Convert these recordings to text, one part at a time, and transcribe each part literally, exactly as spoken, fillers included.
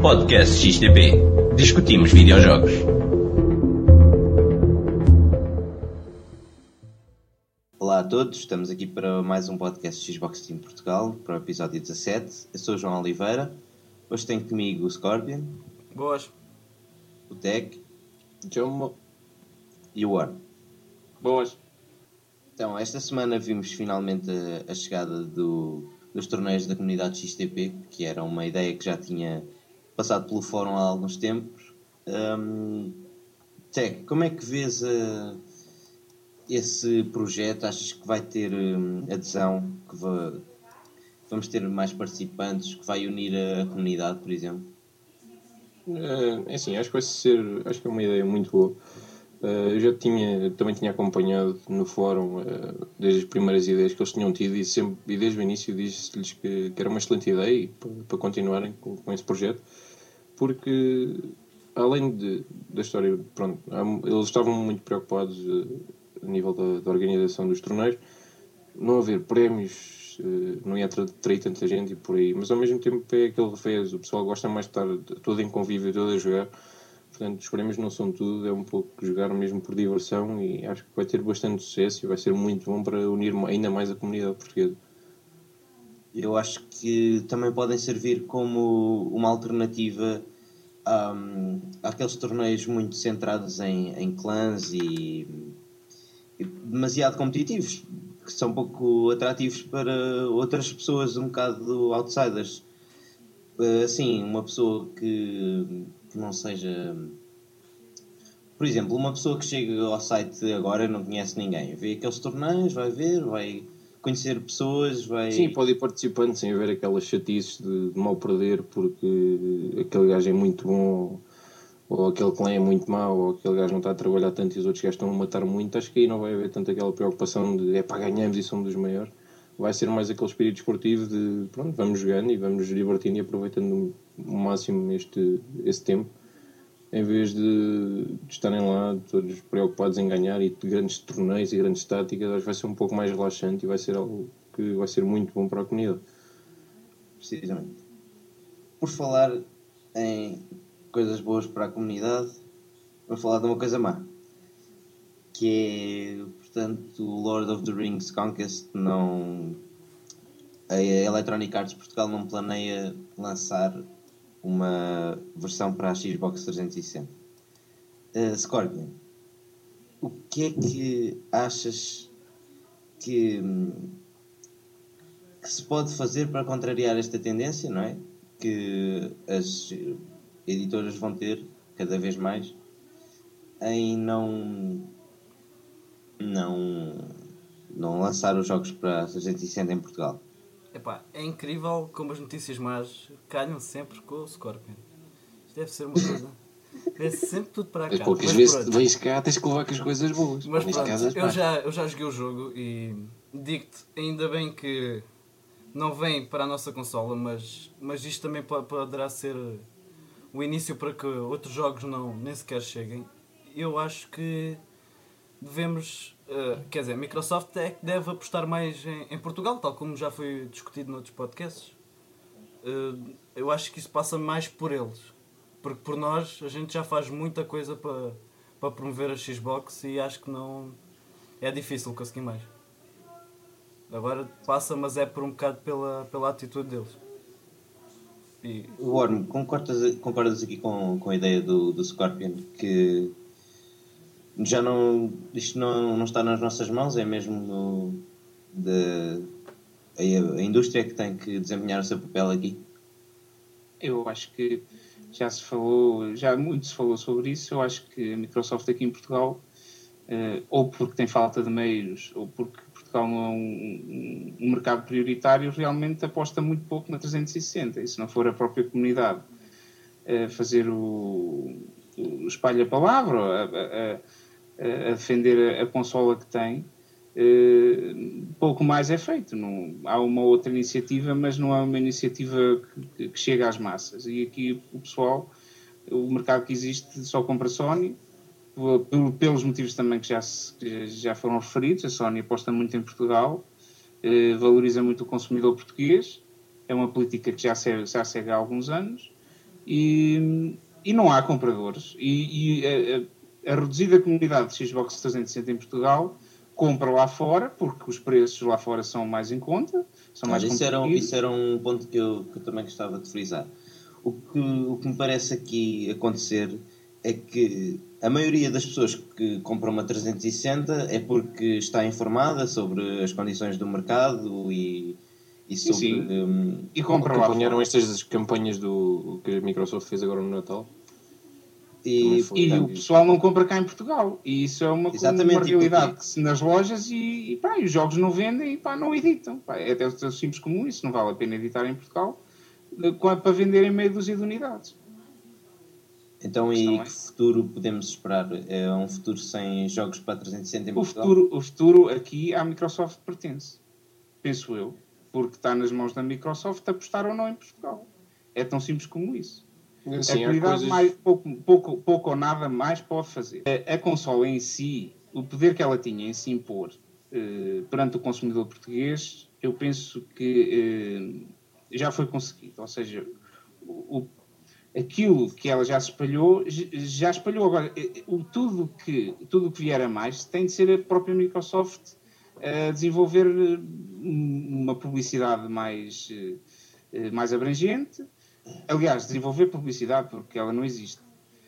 Podcast X T P. Discutimos videojogos. Olá a todos, estamos aqui para mais um podcast Xbox Team Portugal, para o episódio dezassete. Eu sou o João Oliveira. Hoje tenho comigo o Scorpion. Boas. O Tech. Jomo. E o Warren. Boas. Então, esta semana vimos finalmente a, a chegada do, dos torneios da comunidade X T P, que era uma ideia que já tinha passado pelo fórum há alguns tempos. Um, Tech, como é que vês a, esse projeto? Achas que vai ter um, adesão? Que vai, vamos ter mais participantes? Que vai unir a, a comunidade, por exemplo? É assim, acho que vai ser, acho que é uma ideia muito boa. Uh, eu já tinha, também tinha acompanhado no fórum uh, desde as primeiras ideias que eles tinham tido e, sempre, e desde o início disse-lhes que, que era uma excelente ideia e para, para continuarem com, com esse projeto, porque além de, da história, pronto, eles estavam muito preocupados uh, a nível da, da organização dos torneios, não haver prémios, uh, não ia atrair tanta gente e por aí, mas ao mesmo tempo é aquele revés, o pessoal gosta mais de estar todo em convívio, todo a jogar. Portanto, os prémios não são tudo, é um pouco jogar mesmo por diversão e acho que vai ter bastante sucesso e vai ser muito bom para unir ainda mais a comunidade portuguesa. Eu acho que também podem servir como uma alternativa um, àqueles torneios muito centrados em, em clãs e, e demasiado competitivos, que são pouco atrativos para outras pessoas um bocado outsiders. Assim, uma pessoa que... que não seja... Por exemplo, uma pessoa que chega ao site agora e não conhece ninguém, vê aqueles torneios, vai ver, vai conhecer pessoas, vai... Sim, pode ir participando sem haver aquelas chatices de, de mal perder porque aquele gajo é muito bom ou aquele clã é muito mau ou aquele gajo não está a trabalhar tanto e os outros gajos estão a matar muito. Acho que aí não vai haver tanto aquela preocupação de é para ganharmos e somos os maiores. Vai ser mais aquele espírito esportivo de pronto, vamos jogando e vamos nos divertindo e aproveitando o máximo este, esse tempo, em vez de, de estarem lá todos preocupados em ganhar e de grandes torneios e grandes táticas. Acho que vai ser um pouco mais relaxante e vai ser algo que vai ser muito bom para a comunidade. Precisamente. Por falar em coisas boas para a comunidade, vou falar de uma coisa má, que é, portanto, o Lord of the Rings Conquest. Não... A Electronic Arts Portugal não planeia lançar uma versão para a Xbox trezentos e sessenta. Uh, Scorpion, o que é que achas que, que se pode fazer para contrariar esta tendência, não é? Que as editoras vão ter cada vez mais em não não não lançar os jogos para a trezentos e sessenta em Portugal? Epá, é incrível como as notícias más calham sempre com o Scorpion. Isto deve ser uma coisa... Deve sempre tudo para cá. Mas poucas vezes vens cá, tens que levar com as coisas boas. Mas pronto, eu já, eu já joguei o jogo e digo-te, ainda bem que não vem para a nossa consola, mas, mas isto também poderá ser o início para que outros jogos não, nem sequer cheguem. Eu acho que devemos... Uh, quer dizer, a Microsoft é que deve apostar mais em, em Portugal, tal como já foi discutido noutros podcasts. Uh, eu acho que isso passa mais por eles, porque por nós a gente já faz muita coisa para, para promover a Xbox e acho que não é difícil conseguir mais. Agora passa, mas é por um bocado pela, pela atitude deles. E... Warren, concordas, concordas aqui com, com a ideia do, do Scorpion que já não, isto não, não está nas nossas mãos, é mesmo no, de, a, a indústria que tem que desempenhar o seu papel aqui? Eu acho que já se falou, já muito se falou sobre isso. Eu acho que a Microsoft aqui em Portugal, uh, ou porque tem falta de meios, ou porque Portugal não é um, um mercado prioritário, realmente aposta muito pouco na trezentos e sessenta. E se não for a própria comunidade uh, fazer o, o espalha-palavra, a, a, a a defender a, a consola que tem, uh, pouco mais é feito. Não, há uma outra iniciativa, mas não há uma iniciativa que, que chega às massas. E aqui o pessoal, o mercado que existe só compra Sony, pelos motivos também que já, se, que já foram referidos. A Sony aposta muito em Portugal, uh, valoriza muito o consumidor português, é uma política que já segue, já segue há alguns anos, e, e não há compradores. E, e a, a, a reduzida comunidade de Xbox trezentos e sessenta em Portugal compra lá fora, porque os preços lá fora são mais em conta, são mais Olha, isso, era, um- competitivos. isso era um ponto que eu, que eu também gostava de frisar. O que, o que me parece aqui acontecer é que a maioria das pessoas que compram uma trezentos e sessenta é porque está informada sobre as condições do mercado e, e Sim, sobre. sim. hum, E compra lá Acompanharam fora. estas campanhas do que a Microsoft fez agora no Natal? e, Também foi. E portanto, o pessoal não compra cá em Portugal. E isso é uma, Exatamente, uma e realidade porquê? que se nas lojas e, e, pá, e os jogos não vendem e pá, não editam. Pá, é até tão simples como isso. Não vale a pena editar em Portugal eh, para vender em meio dúzia de unidades. Então, A e questão é. que futuro podemos esperar? É um futuro sem jogos para trezentos e sessenta em O Portugal? futuro, o futuro aqui à Microsoft pertence. Penso eu. Porque está nas mãos da Microsoft apostar ou não em Portugal. É tão simples como isso. Sim, A há comunidade coisas. mais, pouco, pouco, pouco ou nada mais pode fazer. A, a consola em si, o poder que ela tinha em se impor eh, perante o consumidor português, eu penso que eh, já foi conseguido. Ou seja, o, o- aquilo que ela já se espalhou, j- já espalhou. Agora, eh, o, tudo que, tudo que vier a mais tem de ser a própria Microsoft a desenvolver eh, uma publicidade mais, eh, eh, mais abrangente. Aliás, desenvolver publicidade, porque ela não existe.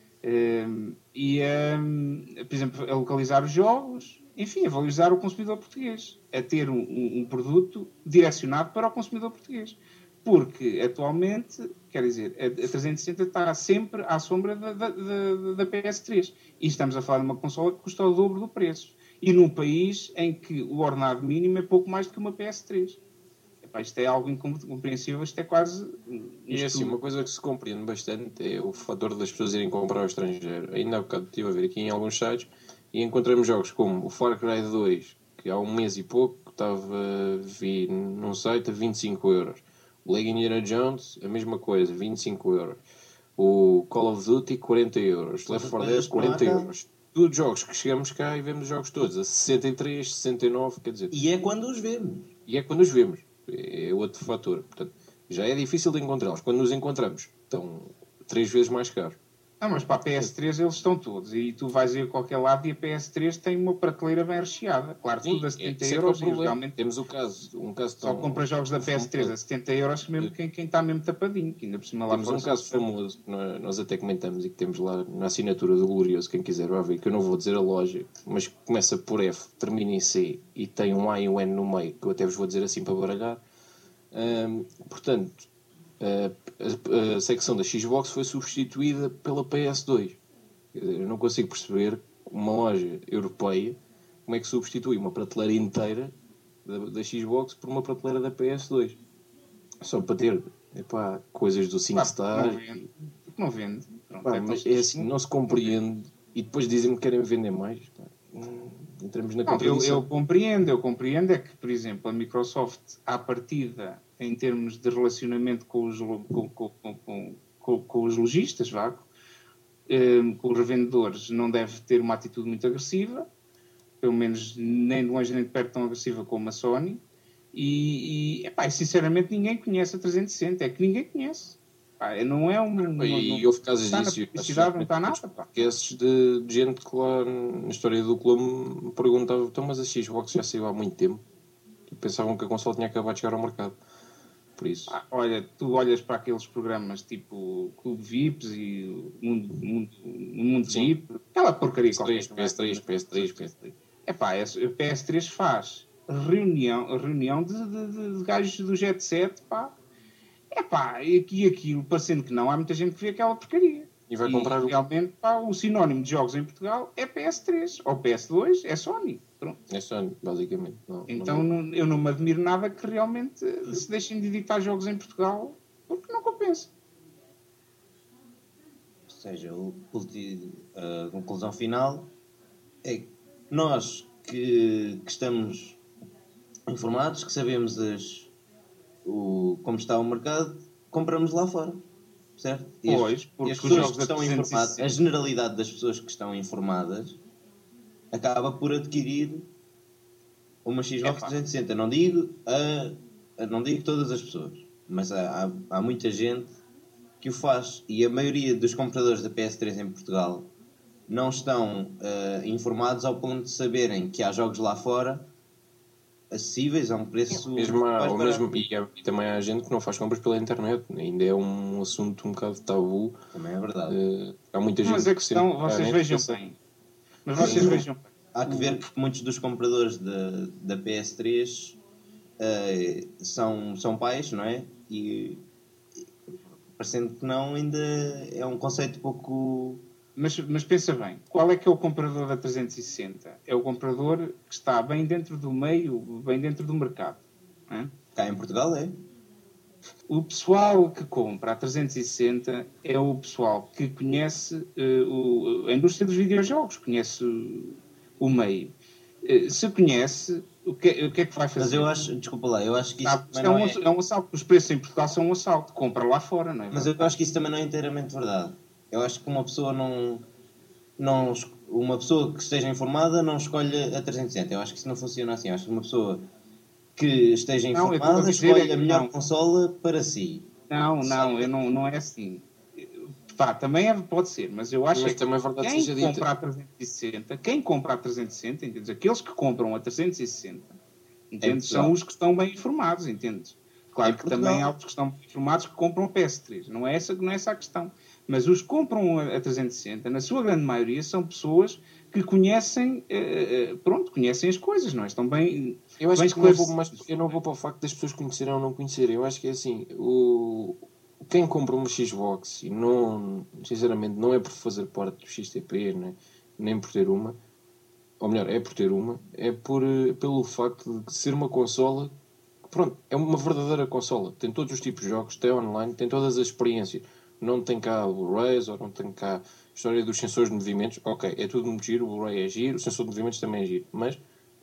Um, e, um, por exemplo, a localizar os jogos, enfim, a valorizar o consumidor português, a ter um, um, um produto direcionado para o consumidor português. Porque, atualmente, quer dizer, a, a trezentos e sessenta está sempre à sombra da, da, da, da P S três. E estamos a falar de uma consola que custa o dobro do preço. E num país em que o ordenado mínimo é pouco mais do que uma P S três. Epá, isto é algo incompreensível, isto é quase um E é assim, estudo. uma coisa que se compreende bastante é o fator das pessoas irem comprar ao estrangeiro. Ainda há bocado estive a ver aqui em alguns sites e encontramos jogos como o Far Cry dois, que há um mês e pouco estava, vi num site a vinte e cinco euros. O Lego Indiana Jones, a mesma coisa, vinte e cinco euros. O Call of Duty, quarenta euros. Left São four coisas Dead, que não há quarenta cá. euros. Tudo jogos que chegamos cá e vemos jogos todos a sessenta e três, sessenta e nove, quer dizer, E é quando os vemos. e é quando os vemos. É outro fator. Portanto, já é difícil de encontrá-los. Quando nos encontramos, estão três vezes mais caros. Não, mas para a P S três eles estão todos. E tu vais ir a qualquer lado e a P S três tem uma prateleira bem recheada. Claro, Sim, tudo a é, setenta esse é que é o euros e problema. realmente Temos o caso, um caso só tão compra jogos da P S três a setenta euros que mesmo quem, quem está mesmo tapadinho. Que ainda por cima lá Temos fora um só caso se- famoso que nós nós até comentamos e que temos lá na assinatura do Glorioso, quem quiser vai ver, que eu não vou dizer a loja, mas começa por F, termina em C e tem um A e um N no meio, que eu até vos vou dizer assim para baralhar. Hum, portanto, a, a- a secção da Xbox foi substituída pela P S dois. Quer dizer, eu não consigo perceber uma loja europeia como é que substitui uma prateleira inteira da, da Xbox por uma prateleira da P S dois. Só para ter epá, coisas do cinco Pá, porque não stars. vende. Porque não vende. Pronto, Pá, é tão mas é simples assim, como- não se compreende e depois dizem-me que querem vender mais. Pá. Hum, Entramos na Não, eu, contradição. eu compreendo, eu compreendo é que, por exemplo, a Microsoft, à partida, em termos de relacionamento com os, lo- com, com, com, com, com- com os lojistas, vá, eh, com os revendedores, não deve ter uma atitude muito agressiva, pelo menos nem de longe nem de perto tão agressiva como a Sony. E, e, epá, e, sinceramente ninguém conhece a trezentos e sessenta, é que ninguém conhece. Pá, não é um. Não, E não, houve casos está na disso. publicidade, não está nada. Pá. Podcasts de, de gente que lá na história do clube me perguntava: então, mas a Xbox já saiu há muito tempo e pensavam que a console tinha acabado de chegar ao mercado. Por isso, Ah, olha, tu olhas para aqueles programas tipo Clube V I Ps e o Mundo, mundo, o mundo Sim. V I P, aquela porcaria P S três, qualquer. P S três, P S três, P S três. É pá, a P S três faz reunião, reunião de, de, de, de gajos do Jet Set, pá. É pá, e aqui aquilo, parecendo que não, há muita gente que vê aquela porcaria. E vai comprar o- realmente, pá, o sinónimo de jogos em Portugal é P S três, ou P S dois, é Sony. Pronto. É Sony, basicamente. Não, Então não... não- eu não me admiro nada que realmente se deixem de editar jogos em Portugal, porque não compensa. Ou seja, o, ulti- a conclusão final é que nós que, que estamos informados, que sabemos as, o, como está o mercado, compramos lá fora. Certo? E as- Pois, e porque as os pessoas jogos que da estão trezentos e informadas, sessenta a generalidade das pessoas que estão informadas acaba por adquirir uma Xbox Epá. trezentos e sessenta. Não digo, a, a- não digo todas as pessoas, mas há, há, há muita gente que o faz. E a maioria dos compradores da P S três em Portugal não estão uh, informados ao ponto de saberem que há jogos lá fora acessíveis a um preço mesmo há, mais ou barato. mesmo, e, há- e também há gente que não faz compras pela internet, ainda é um assunto um bocado tabu. Também é verdade. Uh, há muita gente Mas a que questão, sempre vocês vai, vejam pensa- bem. Mas vocês vejam bem. Há que ver que muitos dos compradores da, da P S três uh, são, são pais, não é? E parecendo que não, ainda é um conceito pouco... Mas, mas pensa bem, qual é que é o comprador da trezentos e sessenta? É o comprador que está bem dentro do meio, bem dentro do mercado. Não é? Cá em Portugal é. O pessoal que compra a trezentos e sessenta é o pessoal que conhece uh, o, a indústria dos videojogos, conhece o, o meio. Uh, se conhece, o que, o que é que vai fazer? Mas eu acho, desculpa lá, eu acho que isso Sabe, também é, não um, é... é um assalto. Os preços em Portugal são um assalto. Compra lá fora, não é? Mas eu acho que isso também não é inteiramente verdade. Eu acho que uma pessoa não... não uma pessoa que esteja informada não escolhe a trezentos e sessenta. Eu acho que isso não funciona assim. Eu acho que uma pessoa que esteja Não, eu estou informada a dizer escolhe é a que melhor não. consola para si. Não, não, Sabe? eu não, não é assim. Pá, também é, pode ser, mas eu acho Mas é que também é verdade que quem seja dita. compra a trezentos e sessenta, quem compra a trezentos e sessenta, entendes? Aqueles que compram a trezentos e sessenta, entendes? Portugal. São os que estão bem informados, entendes? Claro Em que Portugal. também há os que estão bem informados que compram a P S três. Não é essa, não é essa a questão. Mas os que compram a, a trezentos e sessenta, na sua grande maioria, são pessoas que conhecem, eh, pronto, conhecem as coisas, não é? Estão bem, Eu acho bem que não vou, esclarecidos. mas eu não vou para o facto das pessoas conhecerem ou não conhecerem. Eu acho que é assim, o, quem compra uma Xbox e não, sinceramente, não é por fazer parte do X T P, né, nem por ter uma, ou melhor, é por ter uma, é por, eh, pelo facto de ser uma consola que, pronto, é uma verdadeira consola. Tem todos os tipos de jogos, tem online, tem todas as experiências. Não tem cá Blu-rays ou não tem cá história dos sensores de movimentos. Ok, é tudo muito giro, o Blu-ray é giro, o sensor de movimentos também é giro, mas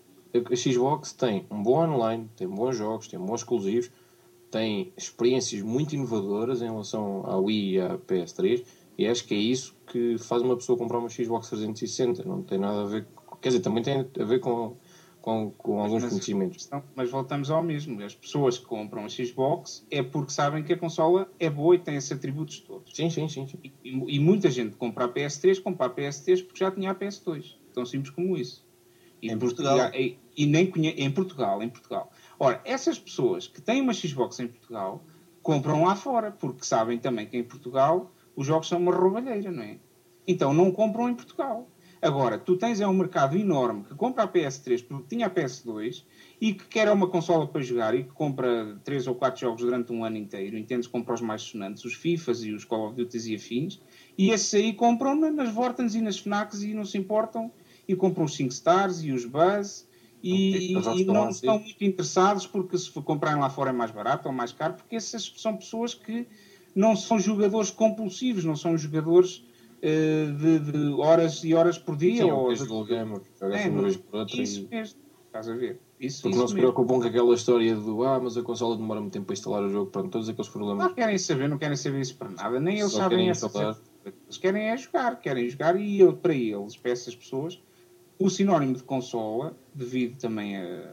a Xbox tem um bom online, tem bons jogos, tem bons exclusivos, tem experiências muito inovadoras em relação à Wii e à P S três, e acho que é isso que faz uma pessoa comprar uma Xbox trezentos e sessenta. Não tem nada a ver, quer dizer, também tem a ver com, com, com alguns Mas, conhecimentos. questão, mas voltamos ao mesmo. As pessoas que compram a Xbox é porque sabem que a consola é boa e tem esses atributos todos. Sim, sim, sim. sim. E, e muita gente compra a P S três, compra a P S três porque já tinha a P S dois. Tão simples como isso. E Em porque, Portugal. E, e nem conhe... Em Portugal, em Portugal. Ora, essas pessoas que têm uma Xbox em Portugal compram lá fora, porque sabem também que em Portugal os jogos são uma roubalheira, não é? Então não compram em Portugal. Agora, tu tens é um mercado enorme que compra a P S três porque tinha a P S dois e que quer uma consola para jogar e que compra três ou quatro jogos durante um ano inteiro, entendes? Compra os mais sonantes, os FIFAs e os Call of Duty e afins, e esses aí compram nas Vortens e nas FNACs e não se importam, e compram os cinco Stars e os Buzz, e, Os jogos e estão lá não a estão ser. muito interessados porque se comprarem lá fora é mais barato ou mais caro, porque essas são pessoas que não são jogadores compulsivos, não são jogadores uh, de, de horas e horas por dia. Sim, é um ou casual de, gamer, joga é, assim uma não, vez por outra isso e... mesmo, estás a ver? Isso, Porque isso não se mesmo. preocupam com aquela história do ah, mas a consola demora muito tempo para instalar o jogo, pronto, todos aqueles problemas. Não querem saber, não querem saber isso para nada, nem eles Só sabem querem essas instalar. coisas. Eles querem é jogar, querem jogar e eu, para eles, para essas pessoas, o sinónimo de consola, devido também a,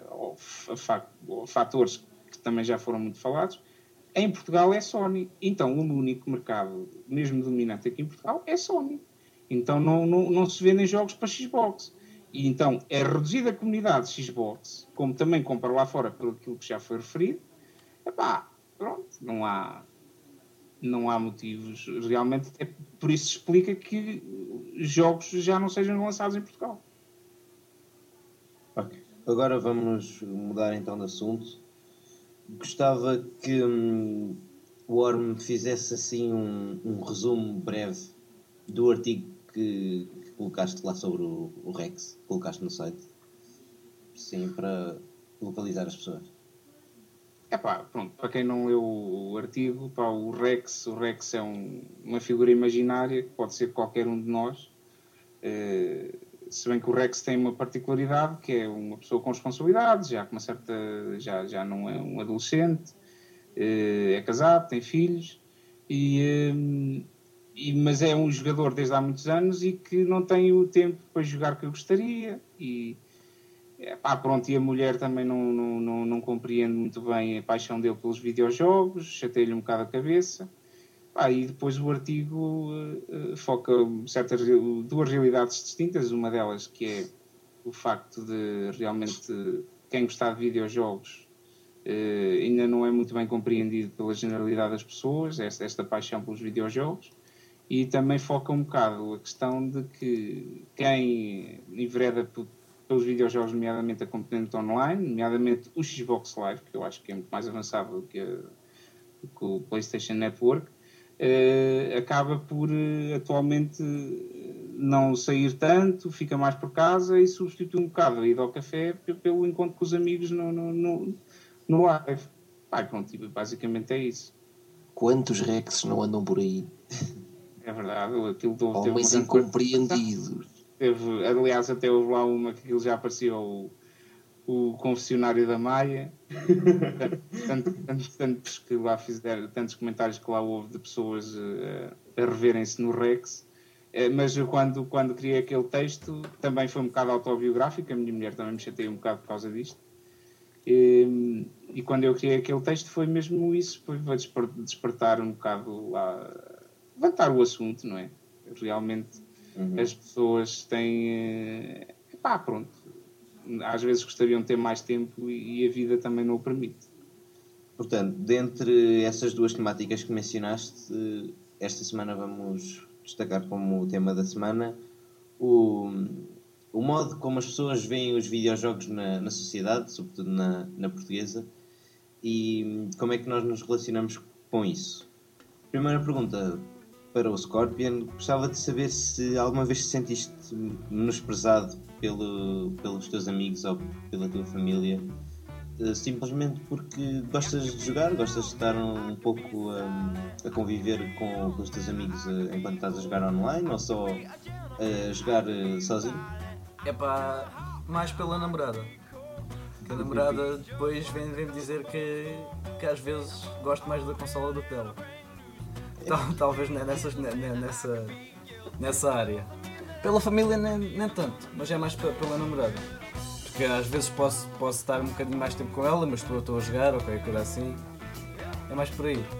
a, a fatores que também já foram muito falados, em Portugal é Sony. Então o único mercado mesmo dominante aqui em Portugal é Sony. Então não, não, não se vendem jogos para Xbox. E então é reduzida a comunidade Xbox, como também compra lá fora pelo aquilo que já foi referido. Epá, pronto, não há, não há motivos. Realmente, é por isso se explica que jogos já não sejam lançados em Portugal. Ok. Agora vamos mudar então de assunto. Gostava que hum, o Orme fizesse assim um, um resumo breve do artigo que, que colocaste lá sobre o, o Rex, colocaste no site. Sim, para localizar as pessoas. É pá, pronto, para quem não leu o artigo, pá, o Rex, o Rex é um, uma figura imaginária que pode ser qualquer um de nós. Uh, se bem que o Rex tem uma particularidade, que é uma pessoa com responsabilidades, já com uma certa, já, já não é um adolescente, uh, é casado, tem filhos, e, um, e, mas é um jogador desde há muitos anos e que não tem o tempo para jogar que eu gostaria. E, é, pá, pronto, e a mulher também não, não, não, não compreende muito bem a paixão dele pelos videojogos, chateia-lhe um bocado a cabeça. Ah, e depois o artigo uh, foca certas, duas realidades distintas, uma delas que é o facto de realmente quem gostar de videojogos uh, ainda não é muito bem compreendido pela generalidade das pessoas, esta, esta paixão pelos videojogos, e também foca um bocado a questão de que quem envereda pelos videojogos, nomeadamente a componente online, nomeadamente o Xbox Live, que eu acho que é muito mais avançado do que, a, do que o PlayStation Network, Uh, acaba por uh, atualmente uh, não sair tanto, fica mais por casa e substitui um bocado a ida ao café p- pelo encontro com os amigos no, no, no, no live. Pá, pronto, basicamente é isso. Quantos Rex não andam por aí? É verdade, aquilo teve Homens uma incompreendidos. Teve, aliás, até houve lá uma que aquilo já apareceu o, o confessionário da Maia. Tantos, tantos, tantos que lá fizeram, tantos comentários que lá houve de pessoas uh, a reverem-se no Rex, uh, mas eu quando, quando criei aquele texto também foi um bocado autobiográfico, a minha mulher também me chateia um bocado por causa disto, e, e quando eu criei aquele texto foi mesmo isso, foi despertar um bocado lá, levantar o assunto, não é? Realmente uhum. As pessoas têm, uh, pá, pronto, às vezes gostariam de ter mais tempo e a vida também não o permite. Portanto, dentre essas duas temáticas que mencionaste, esta semana vamos destacar como tema da semana o, o modo como as pessoas veem os videojogos na, na sociedade, sobretudo na, na portuguesa, e como é que nós nos relacionamos com isso. Primeira pergunta para o Scorpion, gostava de saber se alguma vez te sentiste menosprezado pelo, pelos teus amigos ou pela tua família, simplesmente porque gostas de jogar, gostas de estar um pouco um, a conviver com, com os teus amigos enquanto estás a jogar online ou só a jogar sozinho? É pá, mais pela namorada. Que a namorada depois vem, vem dizer que, que às vezes gosto mais da consola do que dela. Tal, talvez nessas, nessa, nessa área. Pela família nem, nem tanto, mas é mais pela namorada. Porque às vezes posso, posso estar um bocadinho mais tempo com ela, mas estou, estou a jogar ou qualquer coisa assim. É mais por aí.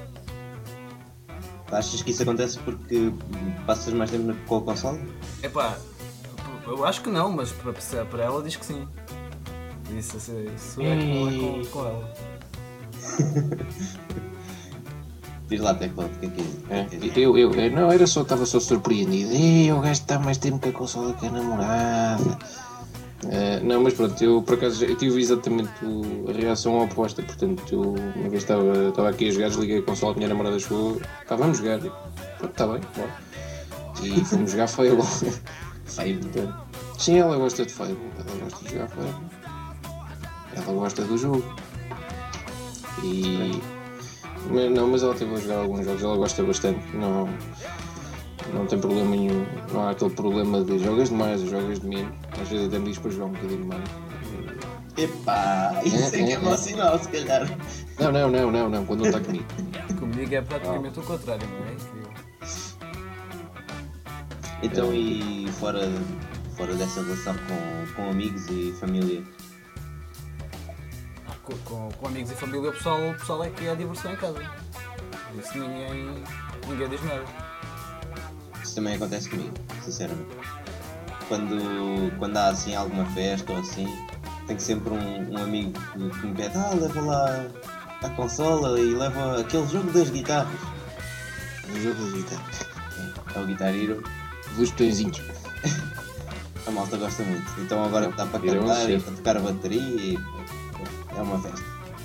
Achas que isso acontece porque passas mais tempo com a consola? É pá, eu acho que não, mas para, para ela diz que sim. Isso, isso é com, com, com ela. Diz lá, Teclado, o que é que é? é eu, eu, eu, não, era só, estava só surpreendido. Ei, o gajo está mais tempo com a consola que a namorada. Uh, não, mas pronto, eu por acaso eu tive exatamente o, a reação oposta. Portanto, eu uma vez estava, estava aqui a jogar, desliguei a consola, a minha namorada chegou, pá, vamos jogar. E, pronto, está bem, bom. E fomos jogar Fable. Fable? Sim, ela gosta de Fable, ela gosta de jogar Fable. Ela gosta do jogo. E. Mas, não, mas ela teve a jogar alguns jogos, ela gosta bastante, não, não tem problema nenhum, não há aquele problema de jogas demais ou jogas de menos, às vezes até me diz para jogar um bocadinho mais. Epá, isso é, é que é mau sinal, se calhar. Não, não, não, não, não, quando não está comigo. Comigo é praticamente oh. o contrário, não é? Incrível. Então, e fora, fora dessa relação com, com amigos e família? Com, com, com amigos e família, o pessoal, o pessoal é que é a diversão em casa. Isso ninguém, ninguém diz nada. Isso também acontece comigo, sinceramente. Quando, quando há assim alguma festa ou assim, tenho sempre um, um amigo que, que me pede, ah, leva lá a consola e leva aquele jogo das guitarras. O jogo das guitarras. É, é o Guitar Hero. Dos botõezinhos. A malta gosta muito. Então agora dá para cantar e para tocar a bateria e é uma festa.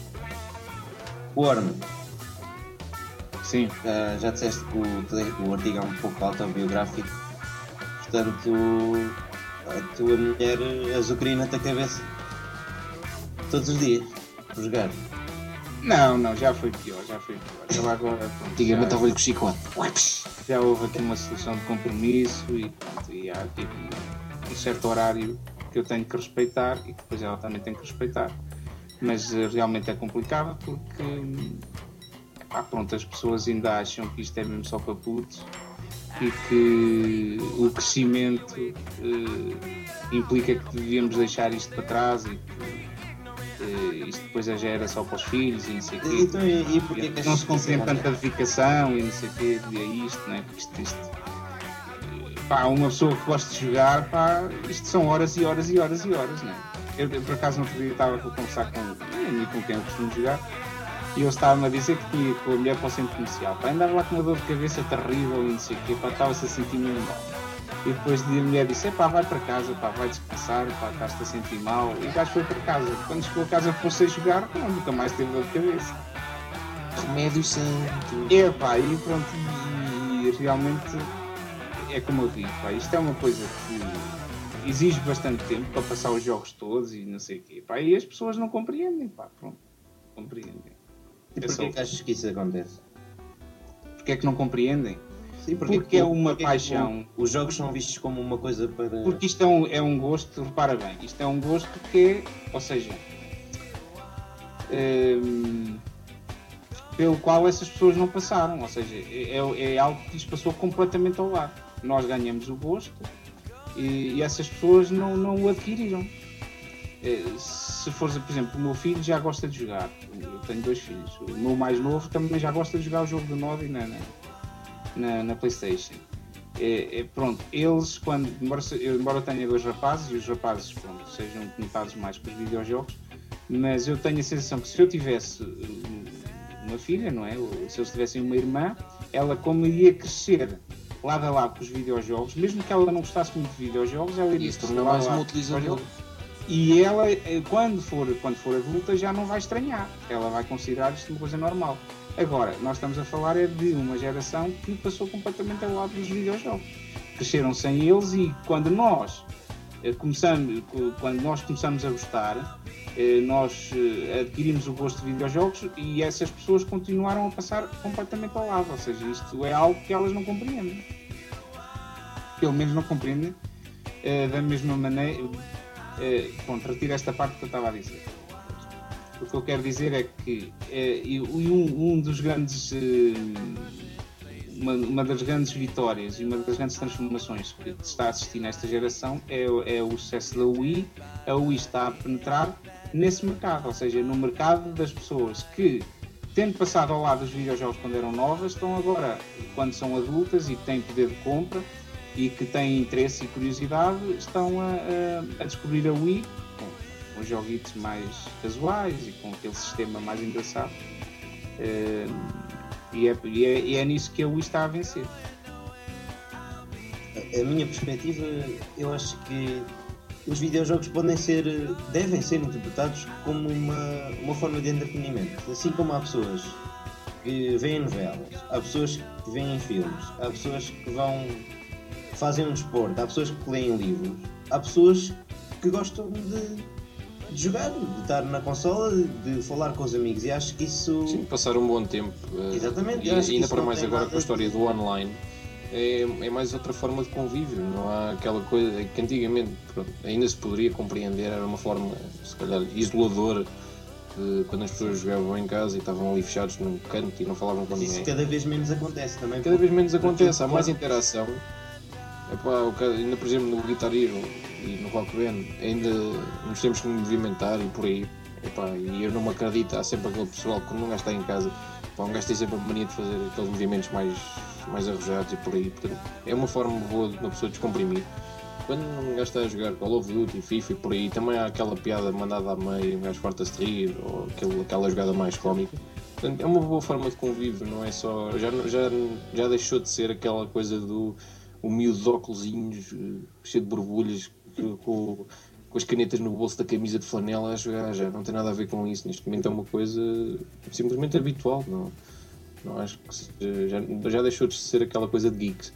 O Orme. Sim. Uh, já disseste que o, o artigo é um pouco autobiográfico. Portanto, a tua mulher azucrina-te a cabeça todos os dias por jogar. Não, não, já foi pior, já foi pior. Já agora, pronto, antigamente estava-lhe com o chicote. Já houve aqui uma solução de compromisso e, pronto, e há aqui um certo horário que eu tenho que respeitar e que depois ela também tem que respeitar. Mas uh, realmente é complicado porque ah, pronto, as pessoas ainda acham que isto é mesmo só para putos e que o crescimento uh, implica que devíamos deixar isto para trás e que uh, isto depois já era só para os filhos e não sei o quê. Então, e, e porque é que Não se achas que isso compreende tanta acontece? dedicação e não sei o quê, e é isto, não é? Porque isto, isto, pá, uma pessoa que gosta de jogar, pá, isto são horas e horas e horas e horas, não é? Eu, eu por acaso, no outro dia estava a conversar com um amigo com quem eu costumo jogar e ele estava-me a dizer que tinha com a mulher para o centro comercial. Pá, andava lá com uma dor de cabeça terrível e não sei o quê, pá, estava-se a sentir mesmo mal. E depois a mulher disse, pá, vai para casa, pá, vai descansar, pá, estás-te a sentir mal. E o gajo foi para casa. Quando chegou a casa, pôs-se a jogar, pá, nunca mais teve dor de cabeça. Remédio santo. É, pá, e pronto, e, e realmente é como eu digo, pá, isto é uma coisa que exige bastante tempo para passar os jogos todos e não sei o quê, pá, e as pessoas não compreendem, pá, pronto, compreendem. E É porquê só- que achas que isso acontece? Porque é que não compreendem? Sim, Porque é uma porque paixão. o- Os jogos são vistos como uma coisa para. Porque isto é um, é um gosto, repara bem, isto é um gosto que é, ou seja, hum, pelo qual essas pessoas não passaram, ou seja, é, é algo que lhes passou completamente ao lado. Nós ganhamos o gosto e, e essas pessoas não, não o adquiriram. Eh, Se for, por exemplo, o meu filho já gosta de jogar, eu tenho dois filhos, o meu mais novo também já gosta de jogar o jogo do Nodi na, na, na, na PlayStation. É, é, pronto, eles, quando, embora, se- eu, embora eu tenha dois rapazes e os rapazes pronto, sejam conotados mais com os videojogos, mas eu tenho a sensação que se eu tivesse uh, uma filha, não é? Ou se eles tivessem uma irmã, ela como iria crescer lado a lado com os videojogos, mesmo que ela não gostasse muito de videojogos, ela iria E se crescer tornar lado mais a um lado com os utilizador. videojogos. E ela, eh, quando for, quando for adulta, já não vai estranhar. Ela vai considerar isto uma coisa normal. Agora, nós estamos a falar é de uma geração que passou completamente ao lado dos videojogos. Cresceram sem eles e quando nós eh, começamos, quando nós começamos a gostar, eh, nós eh, adquirimos o gosto de videojogos e essas pessoas continuaram a passar completamente ao lado. Ou seja, isto é algo que elas não compreendem. Pelo menos não compreendem eh, da mesma maneira. Eh, pronto, retiro esta parte que eu estava a dizer. O que eu quero dizer é que eh, e um, um dos grandes eh, uma, uma das grandes vitórias e uma das grandes transformações que se está a assistir nesta geração é, o- é o sucesso da Wii. A Wii está a penetrar nesse mercado, ou seja, no mercado das pessoas que, tendo passado ao lado dos videojogos quando eram novas, estão agora, quando são adultas e têm poder de compra e que têm interesse e curiosidade, estão a, a- a descobrir a Wii com, com joguitos mais casuais e com aquele sistema mais engraçado. Eh, e, é, e, é, e é nisso que a Wii está a vencer. A minha perspectiva, eu acho que os videojogos podem ser, devem ser interpretados como uma, uma forma de entretenimento. Assim como há pessoas que veem novelas, há pessoas que veem filmes, há pessoas que vão fazem um desporto, há pessoas que leem livros, há pessoas que gostam de, de jogar, de estar na consola, de, de falar com os amigos, e acho que isso Sim, passar um bom tempo. eh, Exatamente, E eu acho que ainda isso para não mais tem agora nada com a história de- do online. É, é mais outra forma de convívio, não há aquela coisa que antigamente pronto, ainda se poderia compreender, era uma forma se calhar isoladora de quando as pessoas jogavam em casa e estavam ali fechados num canto e não falavam com Mas isso ninguém. cada vez menos acontece também. Cada vez menos porque- acontece, há porque- mais interação. Epá, o ca- ainda por exemplo no Guitar Hero e no Rock Band ainda nos temos que movimentar e por aí. Epá, e eu não me acredito, há sempre aquele pessoal que quando um gajo está em casa, epá, um gajo tem sempre a mania de fazer aqueles movimentos mais, mais arrojados e por aí. Portanto, é uma forma boa de uma pessoa descomprimir. Quando um gajo está a jogar Call of Duty, FIFA e por aí, também há aquela piada mandada a meio, um gajo farta-se de rir, ou aquele, aquela jogada mais cómica. Portanto, é uma boa forma de convívio, não é só. Já, já, já deixou de ser aquela coisa do o miúdo de óculosinhos, eh, cheio de borbulhas, com, com, com as canetas no bolso da camisa de flanela a jogar, já não tem nada a ver com isso. Neste momento é uma coisa simplesmente habitual, não, não acho que se- já, já deixou de ser aquela coisa de geeks.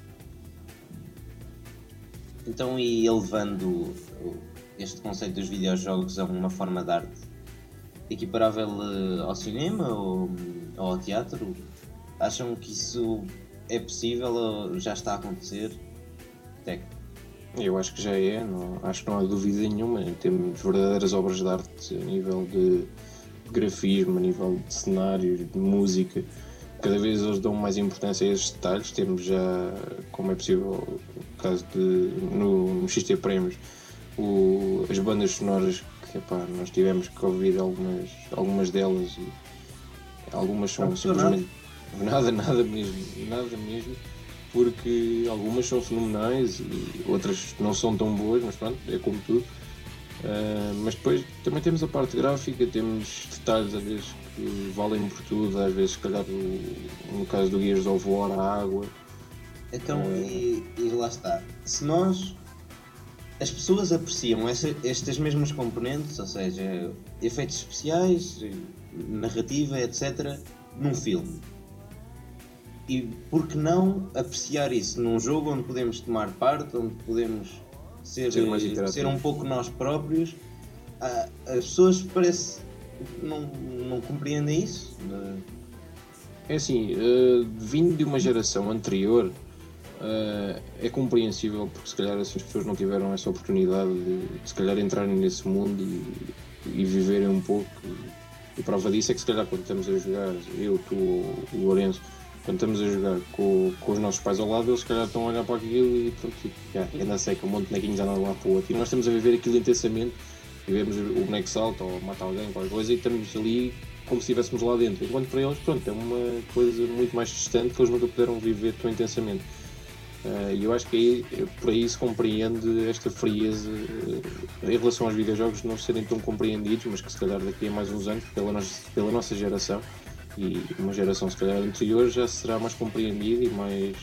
Então, e elevando o- este conceito dos videojogos a uma forma de arte equiparável eh, ao cinema ou, ou ao teatro, acham que isso é possível ou já está a acontecer? Tec. Eu acho que já é, não, acho que não há dúvida nenhuma. Temos verdadeiras obras de arte a nível de grafismo, a nível de cenários, de música. Cada vez eles dão mais importância a esses detalhes. Temos já, como é possível, no caso de no, no X T Prémios, o, as bandas sonoras epá, nós tivemos que ouvir algumas, algumas delas e algumas são Não, simplesmente nada, nada mesmo, nada mesmo, porque algumas são fenomenais e outras não são tão boas, mas pronto, é como tudo. Uh, mas depois também temos a parte gráfica, temos detalhes às vezes que valem por tudo, às vezes se calhar o, no caso do Gears of War, a água. Então, uh, e, e lá está. Se nós, as pessoas apreciam essa, estas mesmas componentes, ou seja, efeitos especiais, narrativa, etcétera, num filme. E por que não apreciar isso num jogo onde podemos tomar parte, onde podemos ser, Ser mais ser, interativo. um pouco nós próprios? Ah, as pessoas parece que não, não compreendem isso. É assim, uh, vindo de uma geração anterior, uh, é compreensível porque se calhar essas pessoas não tiveram essa oportunidade de, de se calhar entrarem nesse mundo e, e viverem um pouco. E prova disso é que se calhar quando estamos a jogar, eu, tu, o Lourenço, quando estamos a jogar com, com os nossos pais ao lado, eles se calhar estão a olhar para aquilo e pronto, tipo, já, anda seca, um monte de bonequinhos andam lá para o outro. E nós estamos a viver aquilo intensamente, e vemos o boneco salta ou mata alguém, qualquer coisa, e estamos ali como se estivéssemos lá dentro. Enquanto para eles, pronto, é uma coisa muito mais distante que eles nunca puderam viver tão intensamente. E uh, eu acho que aí, por aí se compreende esta frieza uh, em relação aos videojogos não serem tão compreendidos, mas que se calhar daqui a mais uns anos, pela, no pela nossa geração, e uma geração se calhar anterior, já será mais compreendido e mais,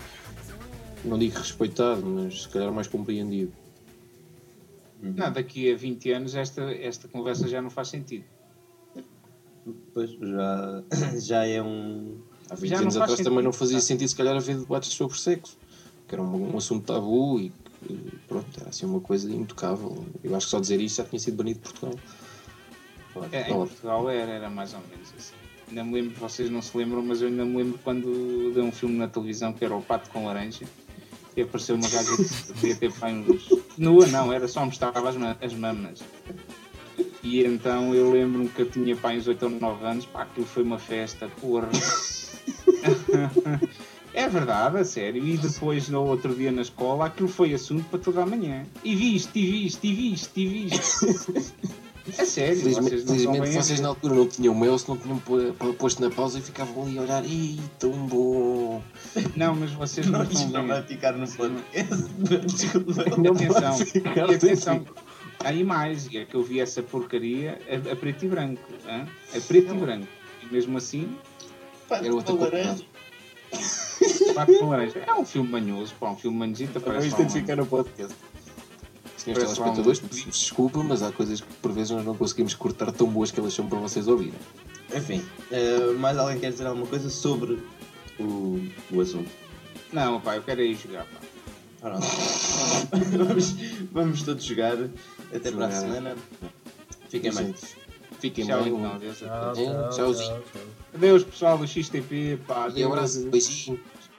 não digo respeitado, mas se calhar mais compreendido. Não, daqui a vinte anos esta, esta conversa já não faz sentido. Pois, já, já é um... Há vinte Já anos não faz atrás sentido. também não fazia sentido se calhar haver debates sobre sexo, que era um, um assunto tabu e que, pronto, era assim uma coisa intocável. Eu acho que só dizer isto já tinha sido banido de Portugal. É, em Portugal era, era mais ou menos assim. Ainda me lembro, vocês não se lembram, mas eu ainda me lembro quando deu um filme na televisão que era O Pato com Laranja e apareceu uma gaja que devia ter pai uns... Nua não, era só mostrava as, ma- as mamas. E então eu lembro-me que eu tinha pai uns oito ou nove anos, pá, aquilo foi uma festa, porra. É verdade, a sério. E depois, no outro dia na escola, aquilo foi assunto para toda a manhã. E viste, e viste, e viste, e viste. É sério, Felizmente, vocês não felizmente estão bem vocês a na altura não tinham mail, se não tinham po- po- posto na pausa e ficavam ali a olhar, ih, tão bom. ver. Não, mas vocês não, Não, estão isto não bem. vai ficar no podcast. Desculpa. E atenção, e atenção, aí mais, é que eu vi essa porcaria a, a preto e branco, hein? A preto e branco, e mesmo assim, Era outra laranja. Pato com Laranja, é um filme manhoso, pá, um filme manhosito, Agora parece isto lá tem de um- ficar no podcast. Senhores Parece lá um- telespectadores, pedimos desculpa, mas há coisas que por vezes nós não conseguimos cortar tão boas que elas são para vocês ouvirem. Enfim, eh, mais alguém quer dizer alguma coisa sobre o, o assunto? Não, pá, eu quero ir jogar, pá. Pronto. vamos, vamos todos jogar. Até para a Jogar. semana. Fiquem bem. Gente, Fiquem Tchau, bem. então, adeus a Tchau, todos. tchau, Tchauzinho. tchau, tchau. Adeus, pessoal do X T P, pá, E abraço, adeus. beijinho.